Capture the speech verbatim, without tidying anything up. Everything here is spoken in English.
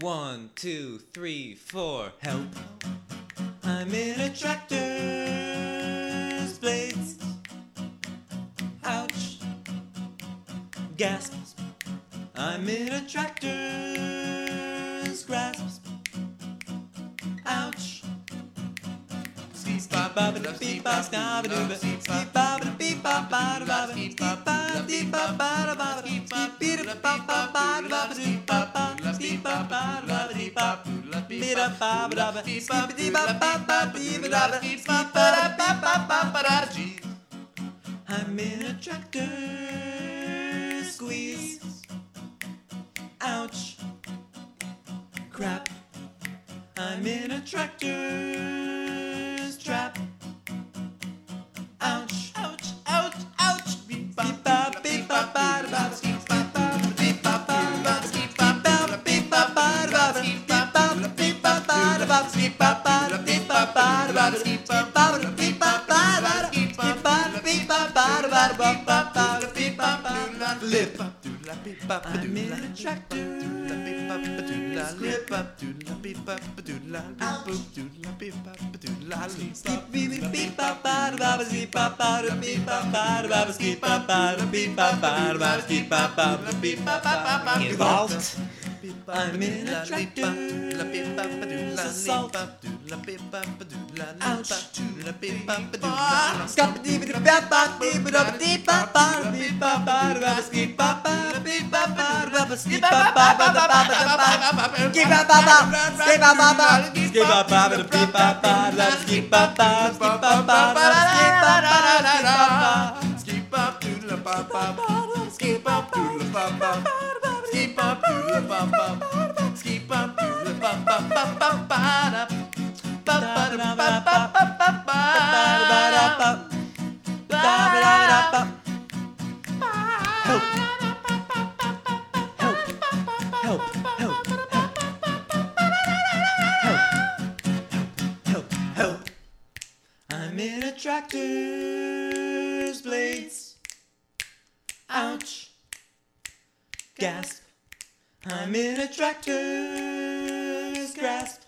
One, two, three, four. Help. I'm in a tractor's blades. Ouch. Gasp. I'm in a tractor's grasp. Ouch. Beep bop bop beep bop scab beep bop beep bop bop bop beep bop beep bop bop bop beep beep bop bop bop bop beep bop beep bop bop bop beep bop beep bop bop bop beep bop beep bop bop bop beep bop beep bop bop bop bop. I'm in a tractor squeeze. Ouch. Crap. I'm in a tractor's trap. Ouch, ouch, ouch, ouch. Beep bop, beep bop, bop, bop, beep bop, beep bop, bop, beep bop, beep bop, bop, beep bop, beep bop, bop, beep bop, beep bop, bop, beep bop, beep bop, bop, beep bop, beep bop, bop, beep bop, lip. I'm in a tractor. Slip up, beep up, beep beep bop bop bop beep bop bop beep bop bop bop beep bop bop beep bop bop beep bop bop beep bop bop. Involved. I'm in a tractor. Salt. Ouch. Scop dee dee bop bop beep bop beep bop bop beep bop bop beep bop bop beep bop bop beep bop bop bop bop. Skip bop bop bop. Skip bop bop bop. Skip bop bop beep bop bop. Skip bop bop. Skip bop bop. Skip bop bop. Skip bop doodle bop bop. Skip bop doodle bop bop. Skip bop doodle bop bop. Skip bop doodle bop bop bop bop bop. Help! Help! Help! Help! Help! Help! Help! I'm in a tractor's blades. Ouch! Gasp! I'm in a tractor's grasp.